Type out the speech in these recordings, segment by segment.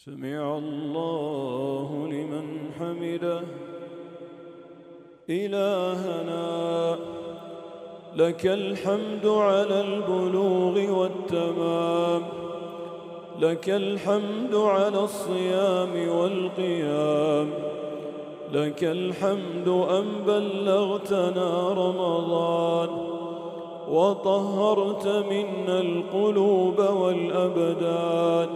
سمع الله لمن حمده. إلهنا لك الحمد على البلوغ والتمام، لك الحمد على الصيام والقيام، لك الحمد أن بلغتنا رمضان وطهرت منا القلوب والأبدان،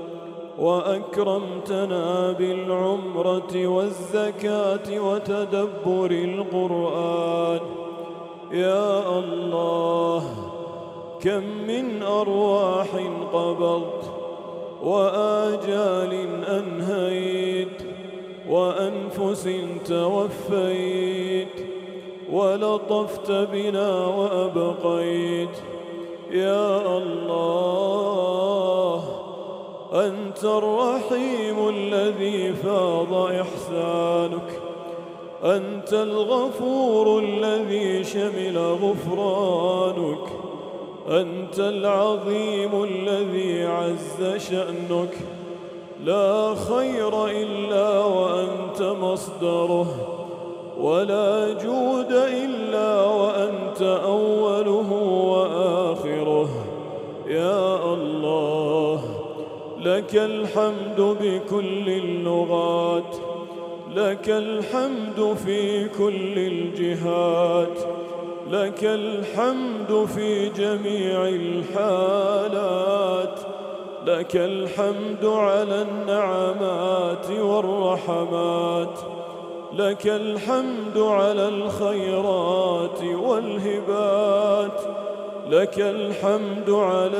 وأكرمتنا بالعمرة والزكاة وتدبر القرآن. يا الله، كم من أرواح قبضت وآجال أنهيت وأنفس توفيت، ولطفت بنا وأبقيت. يا الله، أنت الرحيم الذي فاض إحسانك، أنت الغفور الذي شمل غفرانك، أنت العظيم الذي عز شأنك. لا خير إلا وأنت مصدره، ولا جود إلا وأنت أوله وآخره. يا الله، لك الحمد بكل اللغات، لك الحمد في كل الجهات، لك الحمد في جميع الحالات، لك الحمد على النعمات والرحمات، لك الحمد على الخيرات والهبات، لك الحمد على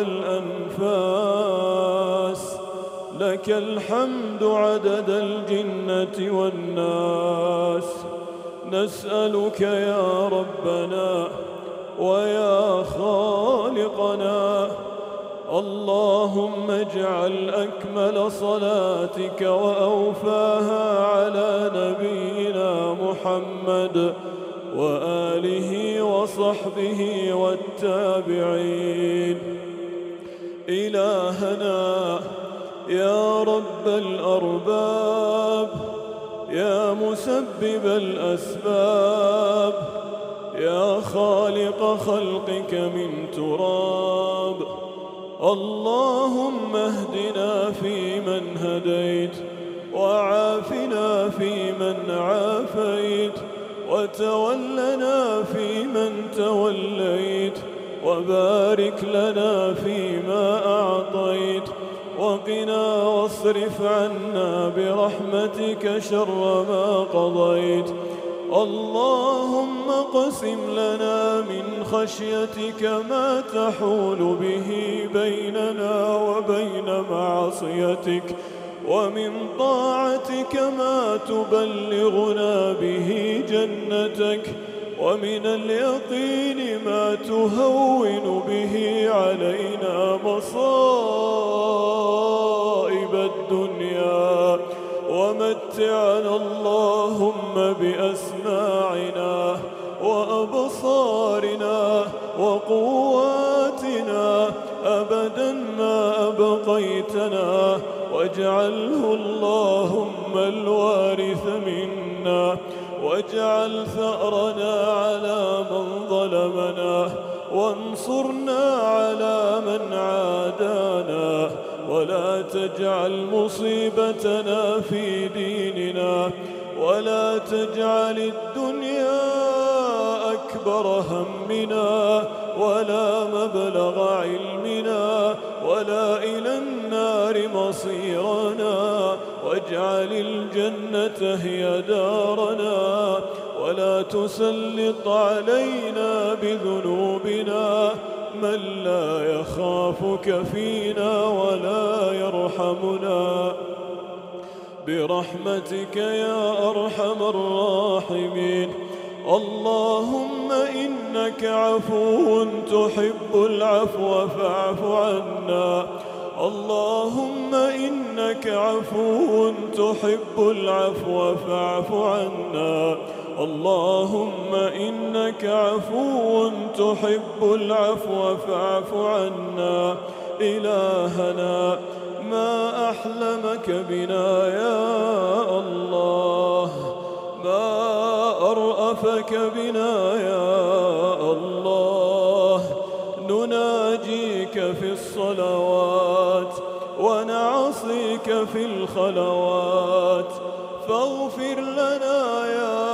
الأنفاس، لك الحمد عدد الجنة والناس. نسألك يا ربنا ويا خالقنا، اللهم اجعل أكمل صلاتك وأوفاها على نبينا محمد وآله وصحبه والتابعين. إلهنا يا رب الأرباب، يا مسبب الأسباب، يا خالق خلقك من تراب، اللهم اهدنا فيمن هديت، وعافنا فيمن عافيت، وتولنا فيمن توليت، وبارك لنا فيما أعطيت، وقنا واصرف عنا برحمتك شر ما قضيت. اللهم اقسم لنا من خشيتك ما تحول به بيننا وبين معصيتك، ومن طاعتك ما تبلغنا به جنتك، ومن اليقين ما تهون به علينا مصائب الدنيا. ومتعنا اللهم بأسماعنا وأبصارنا وقواتنا أبدا ما أبقيتنا، واجعله اللهم الوارث منا، واجعل ثأرنا على من ظلمنا، وانصرنا على من عادانا، ولا تجعل مصيبتنا في ديننا، ولا تجعل الدنيا أكبر همنا، ولا مبلغ علمنا، ولا إلى النار مصيرنا، واجعل الجنة هي دارنا، ولا تسلط علينا بذنوبنا من لا يخافك فينا ولا يرحمنا، برحمتك يا أرحم الراحمين. اللهم إنك عفو تحب العفو فاعف عنا، اللهم إنك عفو تحب العفو فاعف عنا، اللهم إنك عفو تحب العفو فاعف عنا. إلهنا ما أحلمك بنا يا الله، ما أرأفك بنا يا الله. نناجيك في الصلوات ونعصيك في الخلوات، فاغفر لنا يا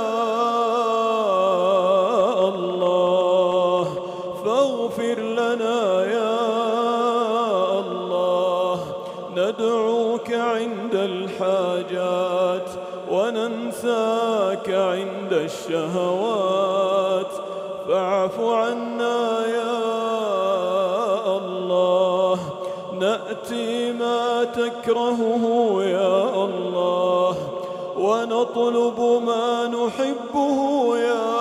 الله، فاغفر لنا يا الله. ندعوك عند الحاجات وننساك عند الشهوات، فاعف عنا يا الله. نأتي ما تكرهه يا الله، ونطلب ما نحبه يا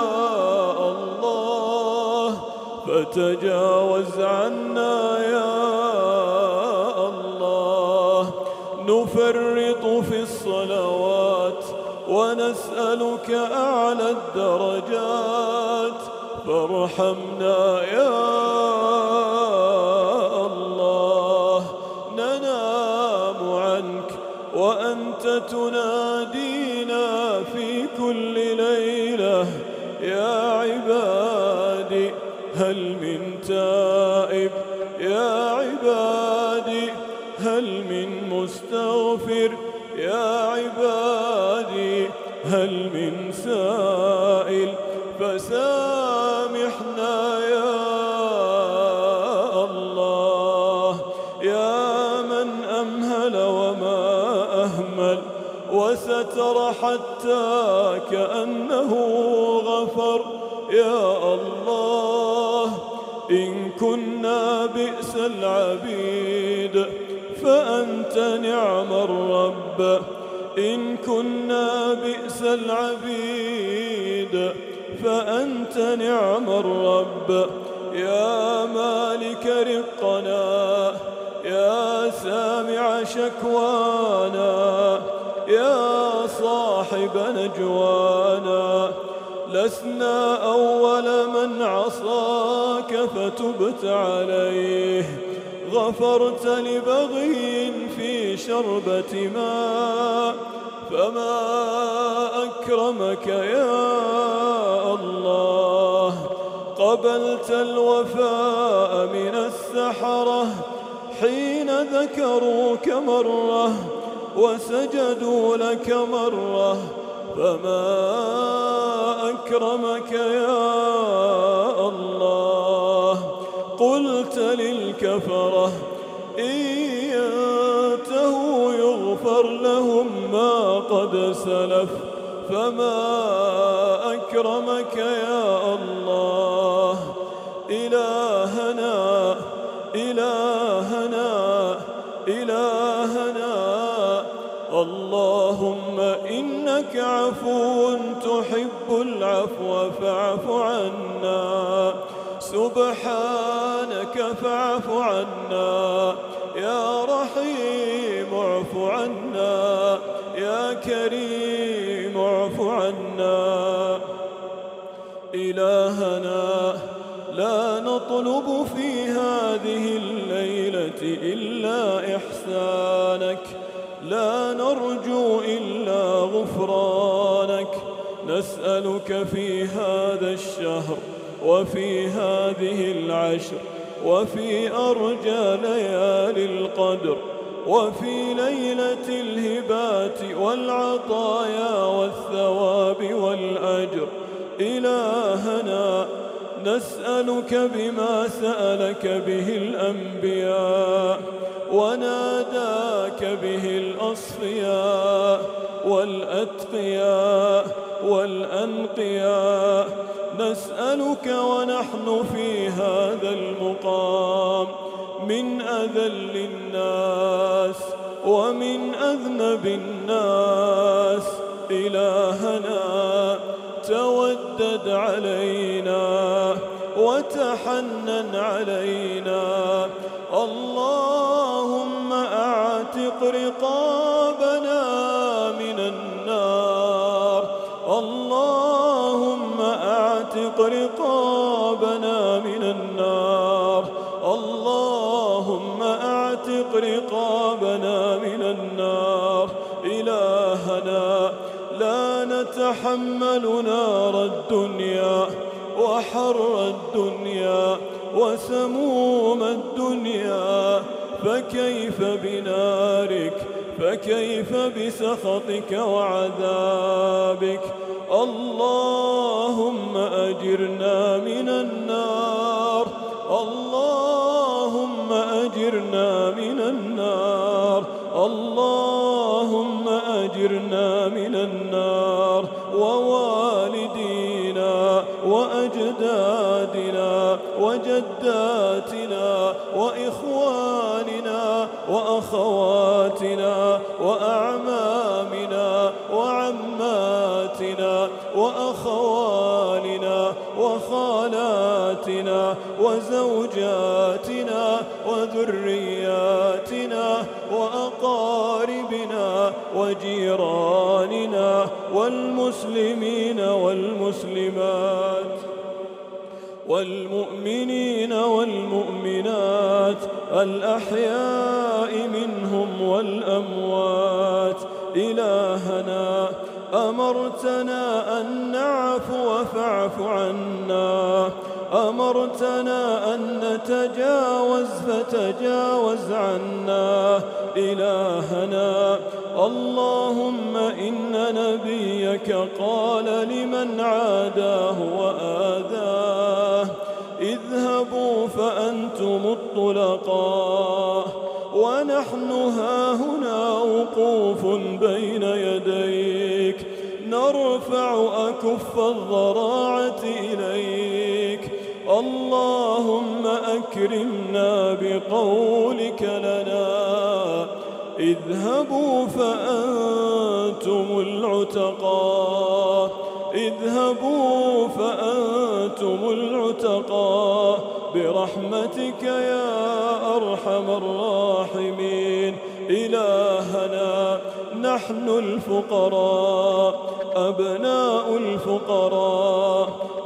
الله، فتجاوز عنا يا الله. نفرط في الصلوات ونسألك أعلى الدرجات، فارحمنا يا الله. ننام عنك وأنت تنادينا في كل ليلة، يا عبادي هل من تائب، يا عبادي هل من مستغفر، يا عبادي هل من سائل، فسامحنا يا الله. يا من أمهل وما أهمل وستر حتى كأنه غفر، يا الله. إن كنا بئس العبيد فأنت نعم الرب، إن كنا بئس العبيد فأنت نعم الرب. يا مالك رقنا، يا سامع شكوانا، يا صاحب نجوانا. لسنا أول من عصاك فتبت عليه، غفرت لبغي في شربة ماء، فما أكرمك يا الله. قبلت الوفاء من السحرة حين ذكروك مرة وسجدوا لك مرة، فما أكرمك يا الله. قلت للكفرة إن ينتهوا يغفر لهم ما قد سلف، فما أكرمك يا الله. إلهنا إلهنا إلهنا، اللهم إنك عفو تحب العفو فاعف عنا. سبحانك فاعف عنا، يا رحيم اعف عنا، يا كريم اعف عنا. إلهنا لا نطلب في هذه الليلة إلا إحسانك، لا نرجو إلا غفرانك. نسألك في هذا الشهر وفي هذه العشر وفي أرجى ليالي القدر وفي ليلة الهبات والعطايا والثواب والأجر، إلهنا نسألك بما سألك به الأنبياء وناداك به الأصفياء والأتقياء والأنقياء. نسألك ونحن في هذا المقام من أذل الناس ومن أذنب الناس، إلهنا تودد علينا وتحنن علينا. اللهم أعتق رقابنا من النار، اللهم أعتق رقابنا من النار، اللهم أعتق رقابنا النار. إلهنا لا نتحمل نار الدنيا وحر الدنيا وسموم الدنيا، فكيف بنارك، فكيف بسخطك وعذابك. اللهم أجرنا من النار، اللهم أجرنا من النار، اللهم أجرنا من النار. ووالدينا وأجدادنا وجداتنا وإخواننا وأخواتنا وأعمامنا وعماتنا وأخوالنا وخالاتنا وزوجاتنا وذرياتنا وأقاربنا وجيراننا والمسلمين والمسلمات والمؤمنين والمؤمنات الأحياء منهم والأموات. إلهنا أمرتنا أن نعفو فاعف عنا، أمرتنا أن نتجاوز فتجاوز عنا. إلهنا اللهم إن نبيك قال لمن عاداه وآذاه: اذهبوا فأنتم الطلقاء، ونحن هاهنا وقوف بين يديك نرفع أكف الضراعة إليك. اللهم أكرمنا بقولك لنا: اذهبوا فأنتم العتقاء، اذهبوا فأنتم العتقاء برحمتك يا أرحم الراحمين. إلهنا نحن الفقراء، أبناء الفقراء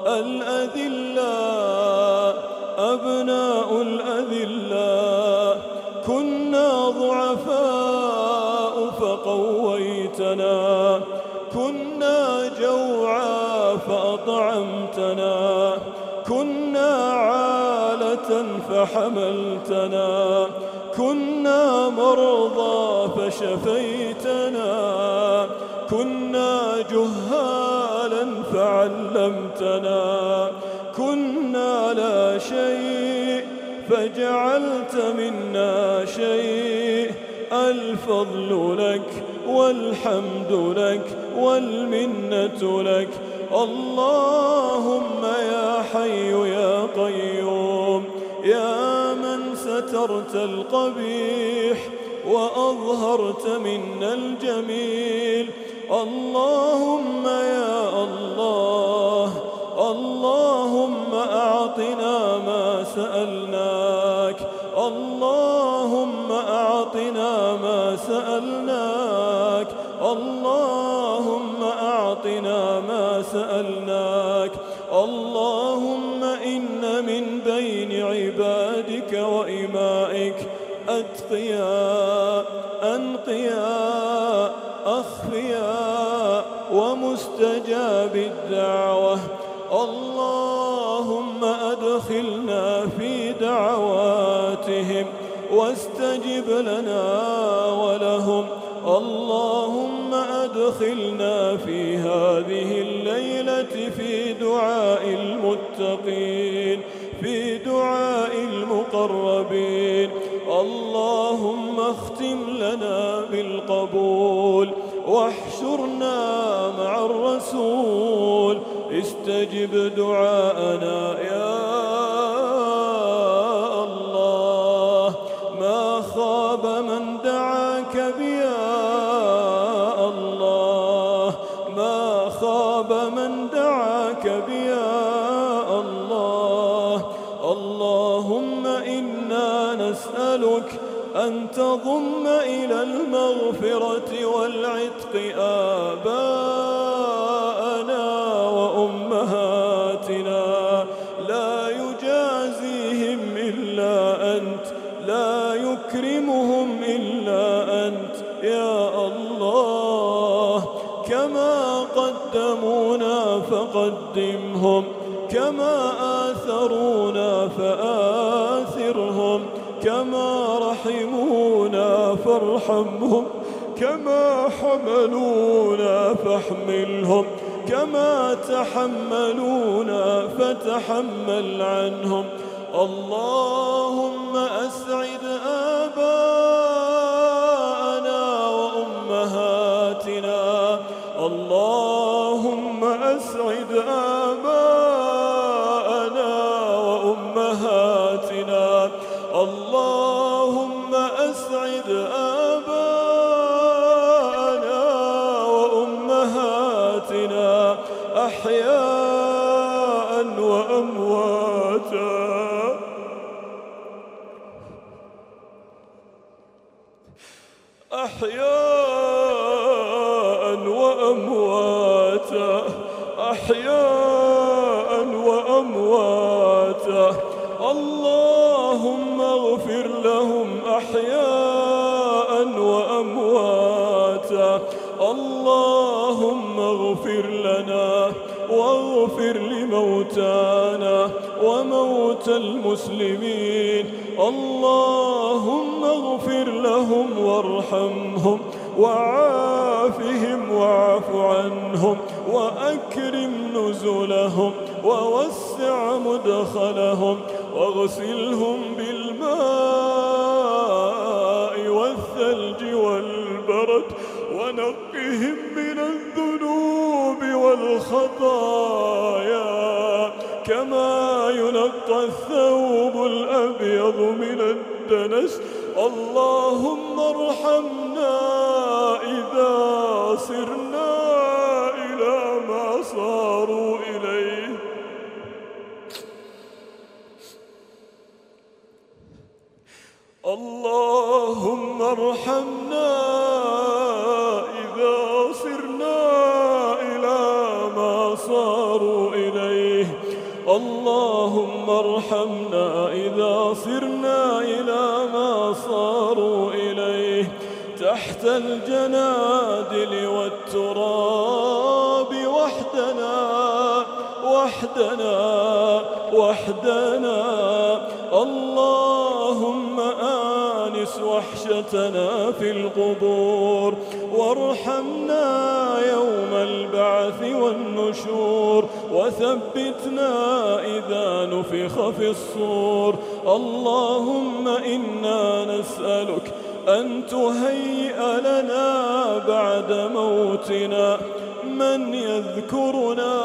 الأذلاء، أبناء الأذلاء، كنا ضعفاء فقويتنا، كنا جوعا فأطعمتنا، كنا عالة فحملتنا، كنا مرضى فشفيتنا، كنا جهالا فعلمتنا، كنا لا شيء فجعلت منا شيء. الفضل لك والحمد لك والمنة لك. اللهم يا حي يا قيوم، يا من سترت القبيح وأظهرت منا الجميل. اللهم يا الله، اللهم أعطنا ما سألناك، اللهم أعطنا ما سألناك، اللهم أعطنا ما سألناك. اللهم إن من بين عبادك وإمائك أتقياء، أنقياء، أخفياء ومستجاب الدعوة. اللهم أدخلنا في دعواتهم واستجب لنا ولهم. اللهم أدخلنا في هذه الليلة في دعاء المتقين، في دعاء المقربين. اللهم اختم لنا بالقبول واحشرنا مع الرسول. استجب دعاءنا يا الله. ما خاب من دعاك بيا الله، ما خاب من دعاك بيا الله. اللهم إنا نسألك أن تضم إلى المغفرة والعتق آباءنا وأمهاتنا، لا يجازيهم إلا أنت، لا يكرمهم إلا أنت يا الله. كما قدمونا فقدمهم، كما آثرونا فآثرهم، كما رحمونا فارحمهم، كما حملونا فاحملهم، كما تحملونا فتحمل عنهم. اللهم أسعد آباءنا وأمهاتنا، اللهم أسعد آباءنا وأمهاتنا، اللهم أسعد آباءنا وأمهاتنا أحياء وأمواتا. أحياء وأمواتا، أحياء وأمواتا. اللهم اغفر لهم أحياء وأمواتا. اللهم اغفر لنا واغفر لموتانا وموتى المسلمين. اللهم اغفر لهم وارحمهم وعافهم واعف عنهم وأكرم نزلهم ووسع مدخلهم واغسلهم بالماء والثلج والبرد ونقهم من الذنوب والخطايا كما ينقى الثوب الأبيض من الدنس. اللهم ارحمنا إذا صرنا إلى ما صاروا إليه. اللهم ارحمنا إذا صرنا إلى ما صاروا إليه. اللهم ارحمنا إذا صرنا إلى ما صاروا إليه. تحت الجنادل والتراب وحدنا وحدنا وحدنا. اللهم آنس وحشتنا في القبور وارحمنا يوم البعث والنشور وثبتنا إذا نفخ في الصور. اللهم إنا نسألك أن تهيئ لنا بعد موتنا من يذكرنا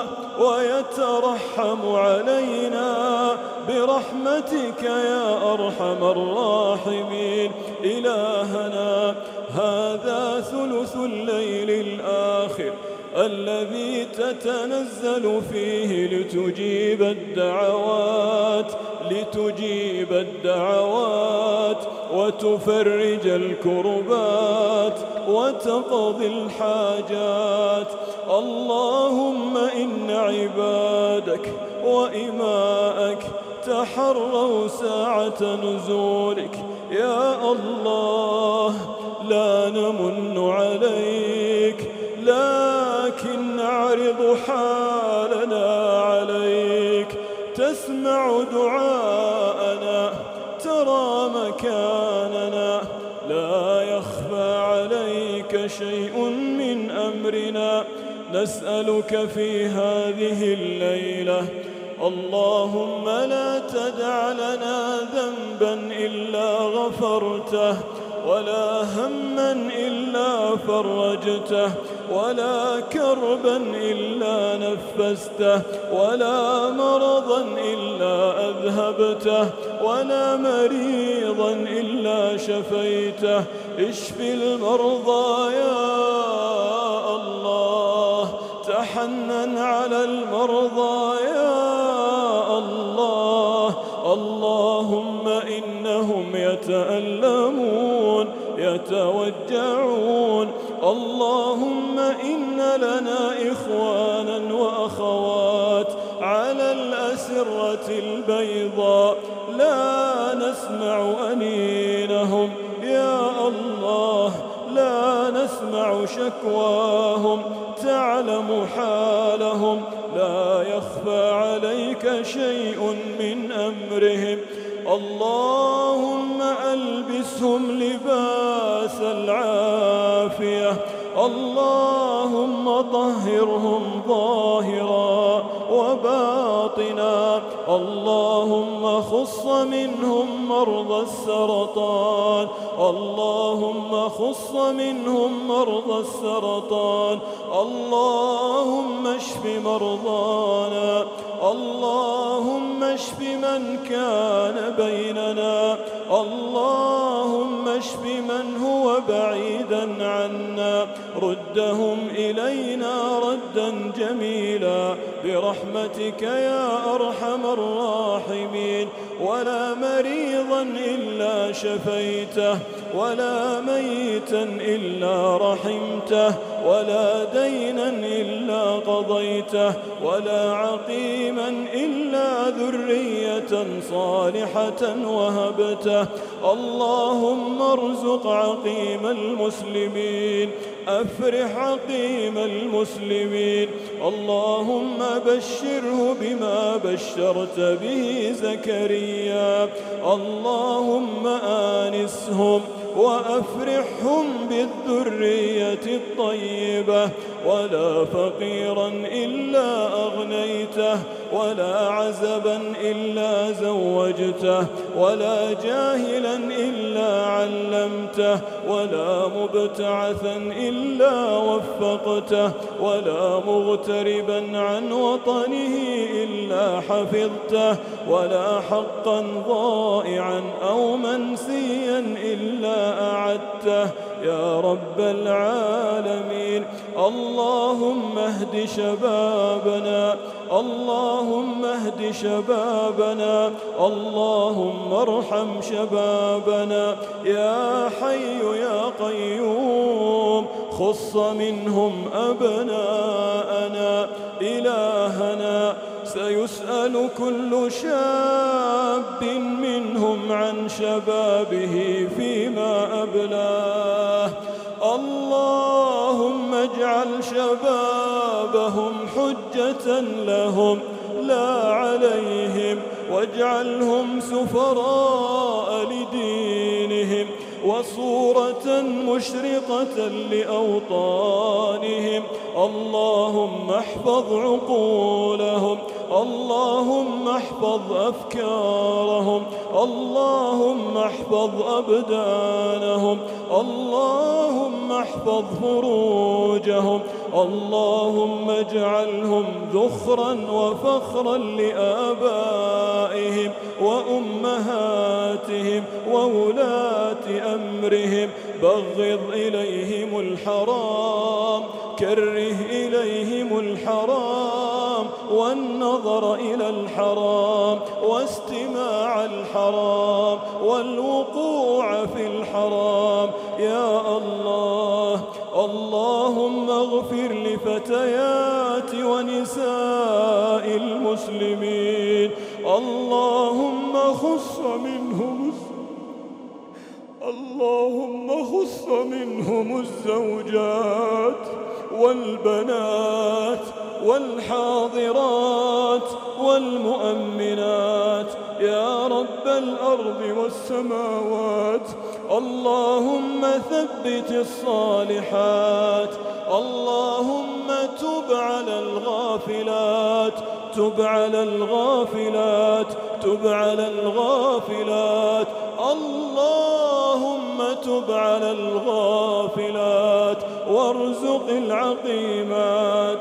ويترحم علينا برحمتك يا أرحم الراحمين. إلهنا هذا ثلث الليل الآخر الذي تتنزل فيه لتجيب الدعوات وتفرج الكربات وتقضي الحاجات. اللهم إن عبادك وإماءك تحروا ساعة نزولك يا الله. لا نمن عليك لكن نعرض حالنا عليك. تسمع دعاءنا، ترى مكاننا، لا يخفى عليك شيء من أمرنا. نسألك في هذه الليلة اللهم لا تدع لنا ذنبا إلا غفرته ولا هما إلا فرجته ولا كربا إلا نفسته ولا مرضا إلا أذهبته ولا مريضا إلا شفيته. اشف المرضى يا الله، تحنن على المرضى يا الله. اللهم إنهم يتألمون يتوجعون. اللهم إن لنا إخوانا وأخوات على الأسرة البيضاء لا نسمع أنينهم يا الله، لا نسمع تسمع شكواهم، تعلم حالهم، لا يخفى عليك شيء من أمرهم. اللهم ألبسهم لباس العافية، اللهم طهرهم ظاهرا وباطنا، اللهم خص منهم مرضى السرطان، اللهم خص منهم مرضى السرطان، اللهم اشف مرضانا، اللهم اشف من كان بيننا، اللهم اشف من هو بعيدا عنا، ردهم إلينا ردا جميلا برحمتك يا أرحم الراحمين. ولا مريضا إلا شفيته، ولا ميتا إلا رحمته، ولا دينا إلا قضيته، ولا عقيما إلا ذرية صالحة وهبته. اللهم ارزق عقيم المسلمين، أفرح عقيم المسلمين، اللهم بشره بما بشرت به زكريا، اللهم آنسهم وأفرحهم بالذرية الطيبة. ولا فقيرا إلا أغنيته، ولا عزبا إلا زوجته، ولا جاهلا إلا علمته، ولا مبتعثا إلا وفقته، ولا مغتربا عن وطنه إلا حفظته، ولا حقا ضائعا أو منسيا إلا أعدته يا رب العالمين. اللهم اهد شبابنا، اللهم اهد شبابنا، اللهم ارحم شبابنا يا حي يا قيوم. خص منهم أبناءنا إلهنا، سيسأل كل شاب منهم عن شبابه فيما أبلاه. اللهم اجعل شبابهم حجة لهم لا عليهم، واجعلهم سفراء لدينهم وصورة مشرقة لأوطانهم. اللهم احفظ عقولهم، اللهم احفظ أفكارهم، اللهم احفظ أبدانهم، اللهم احفظ فروجهم، اللهم اجعلهم ذخرا وفخرا لآبائهم وأمهاتهم وولاة أمرهم. بغض إليهم الحرام، كره إليهم الحرام، والنظر إلى الحرام، واستماع الحرام، والوقوع في الحرام يا الله. اللهم اغفر لفتيات ونساء المسلمين، اللهم خص منهم الزوجات والبنات والحاضرات والمؤمنات يا رب الأرض والسماوات. اللهم ثبت الصالحات، اللهم تب على الغافلات، تب على الغافلات، تب على الغافلات. اللهم تب على الغافلات وارزق العقيمات،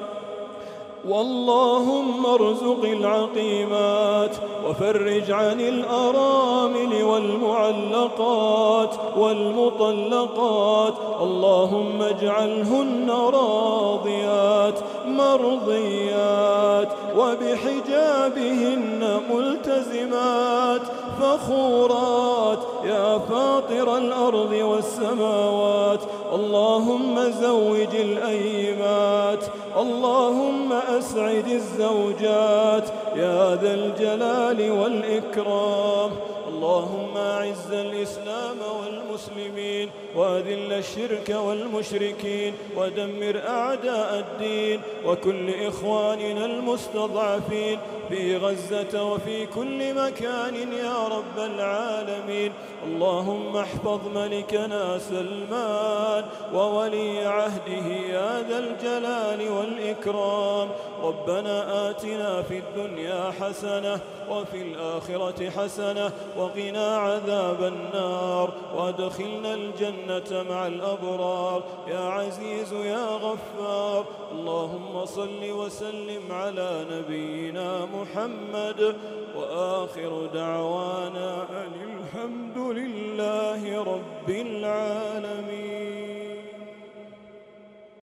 واللهم ارزق العقيمات وفرج عن الأرامل والمعلقات والمطلقات. اللهم اجعلهن راضيات مرضيات وبحجابهن ملتزمات فخورات يا فاطر الأرض والسماوات. اللهم زوج الأيمات، اللهم أسعد الزوجات يا ذا الجلال والإكرام. اللهم أعز الإسلام والمسلمين المسلمين وأذل الشرك والمشركين ودمر أعداء الدين وكل إخواننا المستضعفين في غزة وفي كل مكان يا رب العالمين. اللهم احفظ ملكنا سلمان وولي عهده يا ذا الجلال والإكرام. ربنا آتنا في الدنيا حسنة وفي الآخرة حسنة وقنا عذاب النار وادخلنا الجنة مع الأبرار يا عزيز يا غفار. اللهم صل وسلم على نبينا محمد وآخر دعوانا أن الحمد لله رب العالمين.